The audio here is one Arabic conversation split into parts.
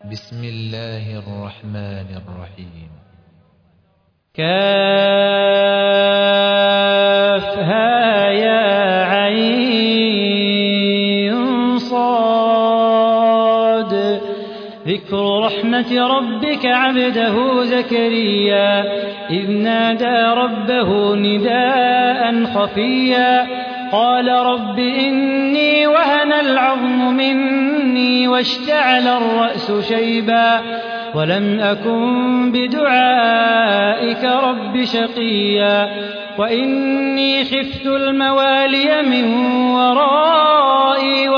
بسم الله الرحمن الرحيم. كافها يا عين صاد ذكر رحمة ربك عبده زكريا إذ نادى ربه نداء خفيا قال رب إني وهن العظم مني واشتعل الرأس شيبا ولم أكن بدعائك رب شقيا وإني خفت الموالي من ورائي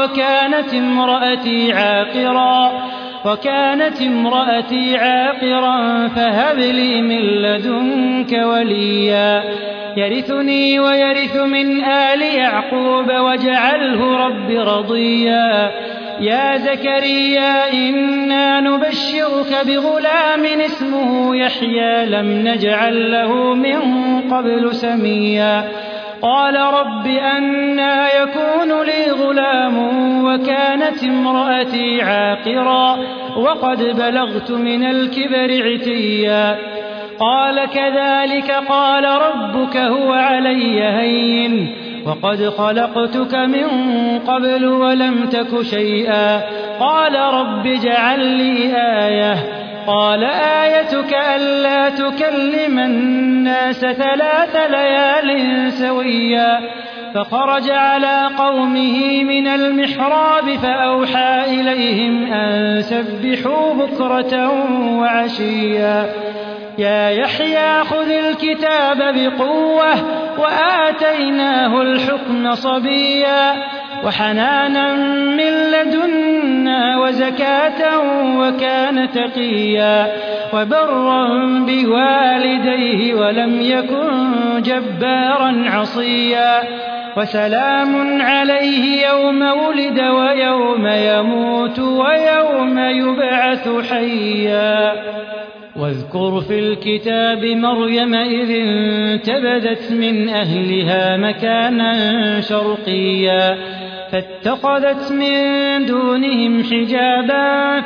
وكانت امرأتي عاقرا فهب لي من لدنك وليا يرثني ويرث من آل يعقوب واجعله رب رضيا يا زكريا إنا نبشرك بغلام اسمه يحيى لم نجعل له من قبل سميا قال رب أنى يكون لي غلام وكانت امرأتي عاقرا وقد بلغت من الكبر عتيا قال كذلك قال ربك هو علي هين وقد خلقتك من قبل ولم تك شيئا قال رب اجعل لي آية قال آيتك ألا تكلم الناس 3 ليال سويا فخرج على قومه من المحراب فأوحى إليهم أن سبحوا بكرة وعشيا يا يحيى خذ الكتاب بقوة وآتيناه الحكم صبيا وحنانا من لدنا وزكاة وكان تقيا وبرا بوالديه ولم يكن جبارا عصيا وسلام عليه يوم ولد ويوم يموت ويوم يبعث حيا واذكر في الكتاب مريم إذ انتبذت من أهلها مكانا شرقيا فاتخذت من دونهم حجابا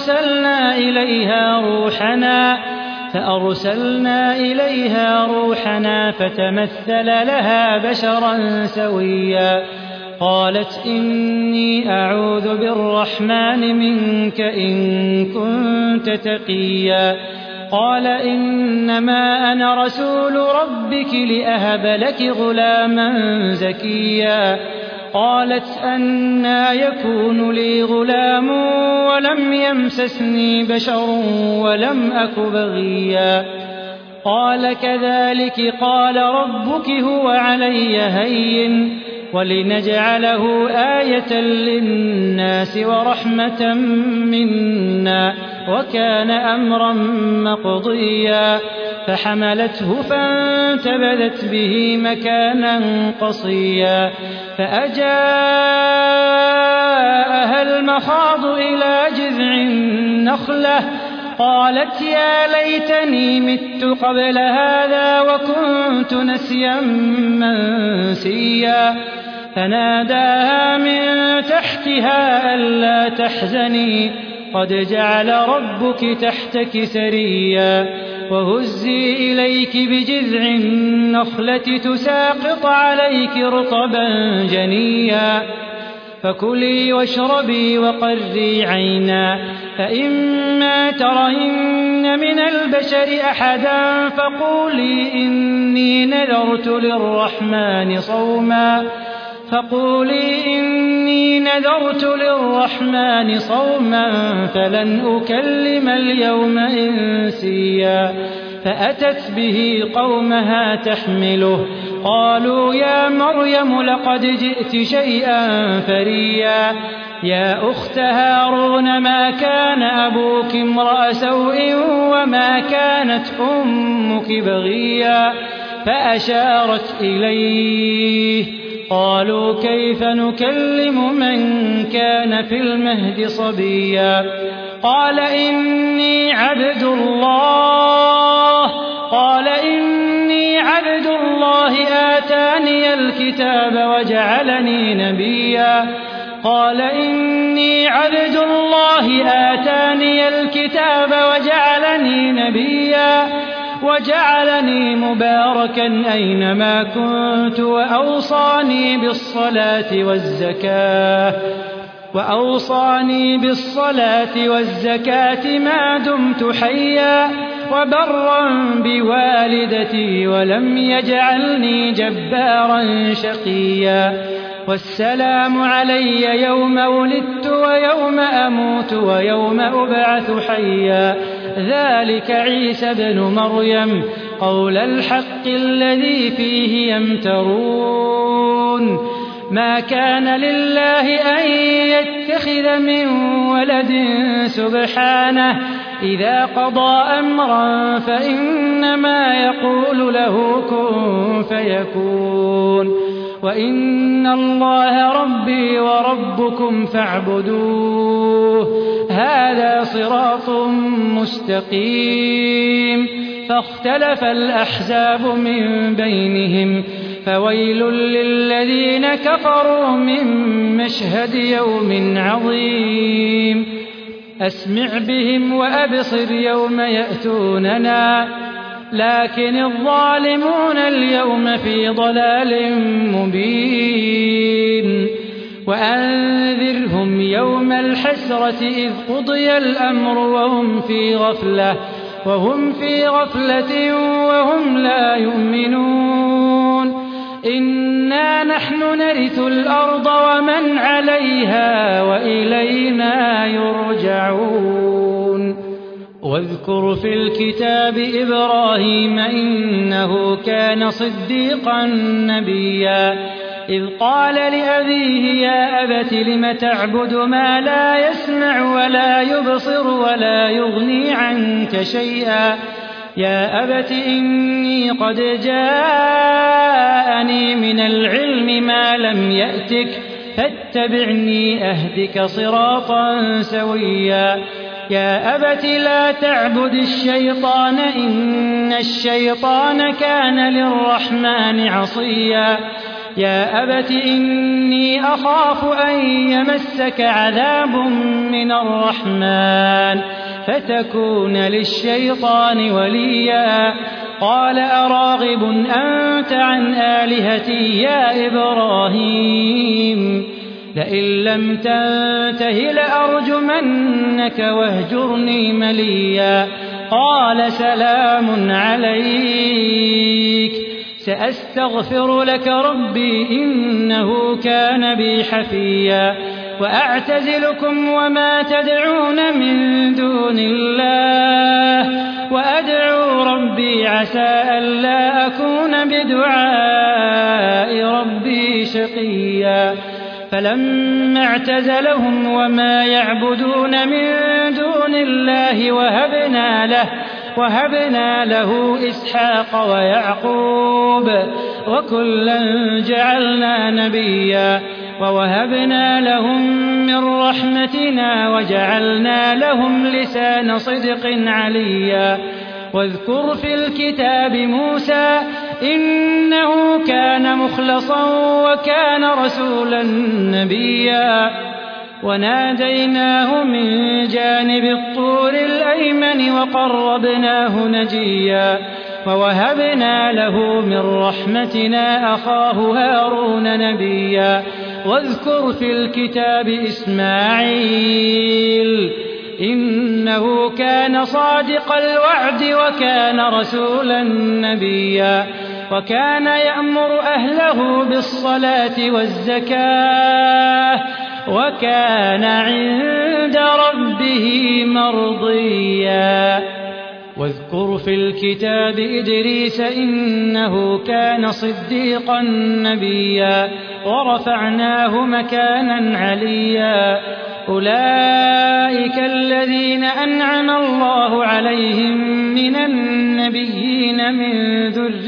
فأرسلنا إليها روحنا فتمثل لها بشرا سويا قالت إني أعوذ بالرحمن منك إن كنت تقيا قال إنما أنا رسول ربك لأهب لك غلاما زكيا قالت أنى يكون لي غلام ولم يمسسني بشر ولم أك بغيا قال كذلك قال ربك هو علي هين ولنجعله آية للناس ورحمة منا وكان أمرا مقضيا فحملته فانتبذت به مكانا قصيا فأجاءها المخاض إلى جذع النخلة قالت يا ليتني مت قبل هذا وكنت نسيا منسيا فناداها من تحتها ألا تحزني قد جعل ربك تحتك سريا وهزي إليك بجذع النخلة تساقط عليك رطبا جنيا فكلي واشربي وقري عينا فإما ترين من البشر أحدا فقولي إني نذرت للرحمن صوما فلن أكلم اليوم إنسيا فأتت به قومها تحمله قالوا يا مريم لقد جئت شيئا فريا يا أخت هارون ما كان أبوك امرأ سوء وما كانت أمك بغيا فأشارت إليه قالوا كيف نكلم من كان في المهد صبيا قال إني عبد الله آتاني الكتاب وجعلني نبيا قال إني عبد الله آتاني الكتاب وجعلني نبيا وجعلني مباركا أينما كنت وأوصاني بالصلاة والزكاة ما دمت حيا وبرا بوالدتي ولم يجعلني جبارا شقيا والسلام علي يوم ولدت ويوم أموت ويوم أبعث حيا ذلك عيسى بن مريم قول الحق الذي فيه يمترون ما كان لله أن يتخذ من ولد سبحانه إذا قضى أمرا فإنما يقول له كن فيكون وإن الله ربي وربكم فاعبدوه هذا صراط مستقيم فاختلف الأحزاب من بينهم فويل للذين كفروا من مشهد يوم عظيم أسمع بهم وأبصر يوم يأتوننا لكن الظالمون اليوم في ضلال مبين وأنذرهم يوم الحسرة إذ قضي الأمر وهم في غفلة وهم لا يؤمنون إنا نحن نرث الأرض ومن عليها وإلينا يرجعون واذكر في الكتاب إبراهيم إنه كان صديقا نبيا إذ قال لأبيه يا أبت لم تعبد ما لا يسمع ولا يبصر ولا يغني عنك شيئا يا أبت إني قد جاءني من العلم ما لم يأتك فاتبعني أهدك صراطا سويا يا أبت لا تعبد الشيطان إن الشيطان كان للرحمن عصيا يا أبت إني أخاف أن يمسك عذاب من الرحمن فتكون للشيطان وليا قال أراغب أنت عن آلهتي يا إبراهيم لئن لم تنته لأرجمنك واهجرني مليا قال سلام عليك سأستغفر لك ربي إنه كان بي حفيا وأعتزلكم وما تدعون من دون الله وأدعو ربي عسى ألا أكون بدعاء ربي شقيا فلما اعتزلهم وما يعبدون من دون الله وهبنا له إسحاق ويعقوب وكلا جعلنا نبيا ووهبنا لهم من رحمتنا وجعلنا لهم لسان صدق عليا واذكر في الكتاب موسى إنه كان مخلصا وكان رسولا نبيا وناديناه من جانب الطور الأيمن وقربناه نجيا ووهبنا له من رحمتنا أخاه هارون نبيا واذكر في الكتاب إسماعيل إنه كان صادق الوعد وكان رسولا نبيا وكان يأمر أهله بالصلاة والزكاة وكان عند ربه مرضيا واذكر في الكتاب إدريس إنه كان صديقا نبيا ورفعناه مكانا عليا أولئك الذين أنعم الله عليهم من النبيين من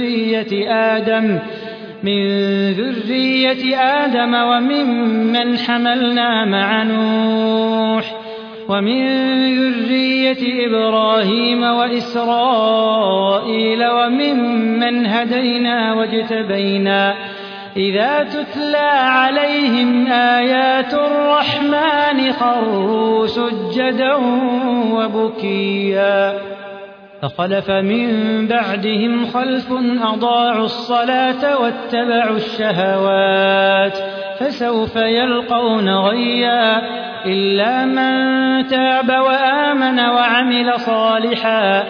ذرية آدم وممن حملنا مع نوح ومن ذرية إبراهيم وإسرائيل وممن هدينا واجتبينا إذا تتلى عليهم آيات الرحمن خروا سجدا وبكيا فخلف من بعدهم خلف أضاعوا الصلاة واتبعوا الشهوات فسوف يلقون غيا إلا من تاب وآمن وعمل صالحا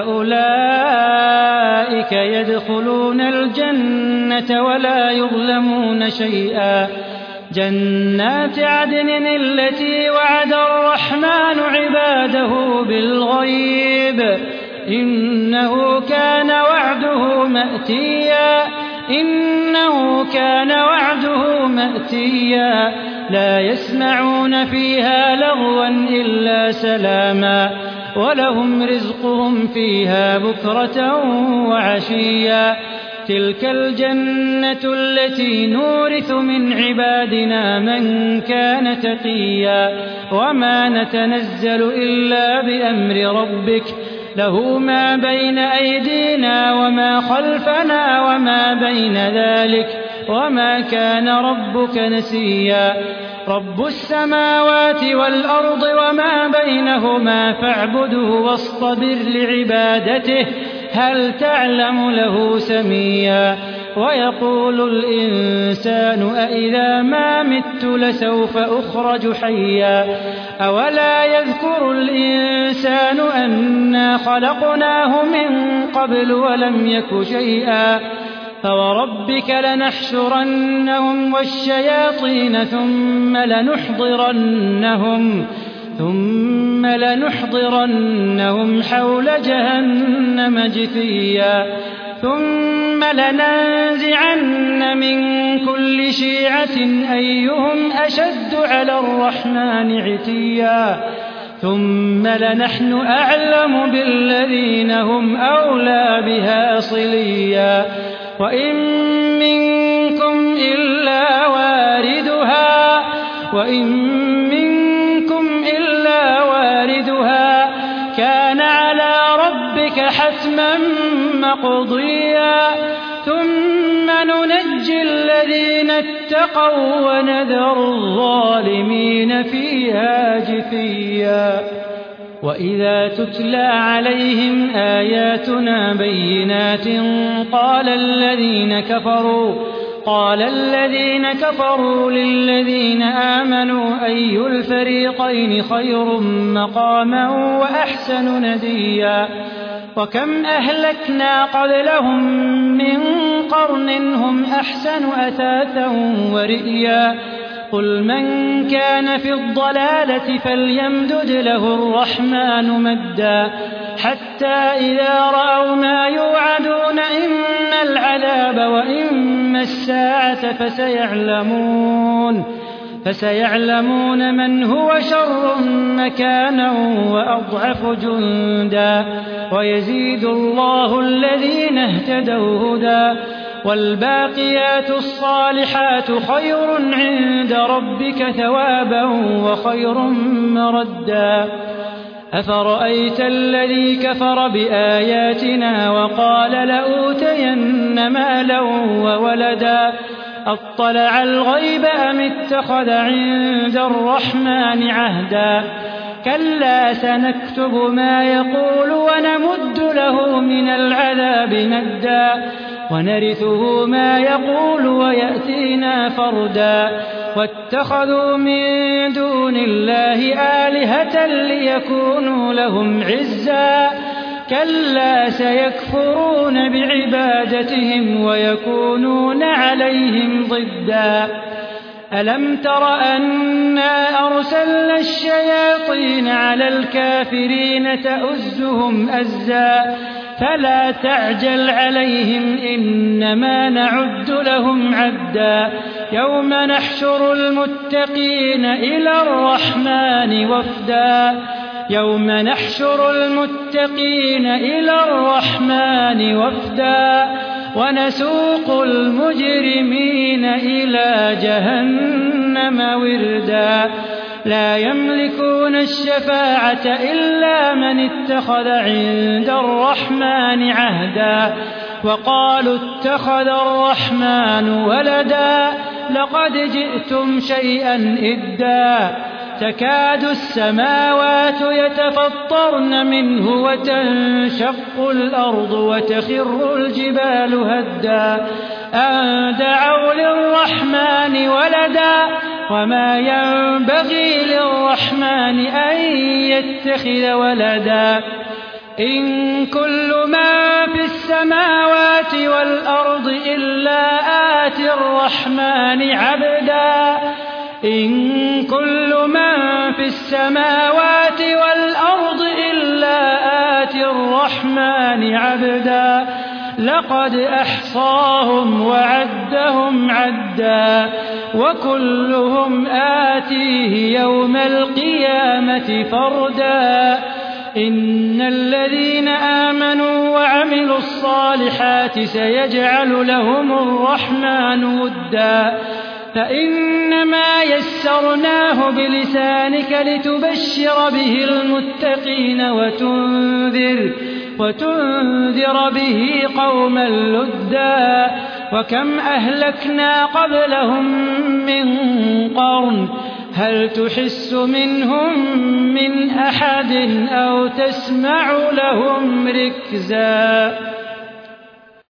فأولئك يدخلون الجنة ولا يظلمون شيئا جنات عدن التي وعد الرحمن عباده بالغيب إنه كان وعده مأتيا لا يسمعون فيها لغوا إلا سلاما ولهم رزقهم فيها بكرة وعشيا تلك الجنة التي نورث من عبادنا من كان تقيا وما نتنزل إلا بأمر ربك له ما بين أيدينا وما خلفنا وما بين ذلك وما كان ربك نسيا رب السماوات والأرض وما بينهما فاعبده واصطبر لعبادته هل تعلم له سميا ويقول الإنسان أإذا ما مت لسوف أخرج حيا أولا يذكر الإنسان أنا خلقناه من قبل ولم يك شيئا فوربك لنحشرنهم والشياطين ثم لنحضرنهم حول جهنم جثيا ثم لننزعن من كل شيعة أيهم أشد على الرحمن عتيا ثم لنحن أعلم بالذين هم أولى بها صليا وإن منكم إلا واردها كان على ربك حتما مقضيا ثم ننجي الذين اتقوا ونذر الظالمين فيها جثيا وإذا تتلى عليهم آياتنا بينات قال الذين كفروا للذين آمنوا أي الفريقين خير مقاما وأحسن نديا وكم أهلكنا قبلهم من قرن هم أحسن أثاثا ورئيا قل من كان في الضلالة فليمدد له الرحمن مدا حتى إذا رأوا ما يوعدون إما العذاب وإما الساعة فسيعلمون من هو شر مكانا وأضعف جندا ويزيد الله الذين اهتدوا هدى والباقيات الصالحات خير عند ربك ثوابا وخير مردا أفرأيت الذي كفر بآياتنا وقال لأوتين مالا وولدا أطلع الغيب أم اتخذ عند الرحمن عهدا كلا سنكتب ما يقول ونمد له من العذاب مدا ونرثه ما يقول ويأتينا فردا واتخذوا من دون الله آلهة ليكونوا لهم عزا كلا سيكفرون بعبادتهم ويكونون عليهم ضدا ألم تر أنا أرسلنا الشياطين على الكافرين تؤزهم أزا فلا تعجل عليهم إنما نعد لهم عدا يوم نحشر المتقين إلى الرحمن وفدا ونسوق المجرمين إلى جهنم وردا لا يملكون الشفاعة إلا من اتخذ عند الرحمن عهدا وقالوا اتخذ الرحمن ولدا لقد جئتم شيئا إدا تكاد السماوات يتفطرن منه وتنشق الأرض وتخر الجبال هدا أن دعوا للرحمن ولدا وما ينبغي للرحمن أن يتخذ ولدا إن كل من في السماوات والأرض إلا آتي الرحمن عبدا إن كل من في السماوات والأرض إلا آتي الرحمن عبدا لقد أحصاهم وعدهم عدا وكلهم آتيه يوم القيامة فردا إن الذين آمنوا وعملوا الصالحات سيجعل لهم الرحمن ودا فإنما يسرناه بلسانك لتبشر به المتقين وتنذر به قوما لدا وكم أهلكنا قبلهم من قرن هل تحس منهم من أحد أو تسمع لهم ركزا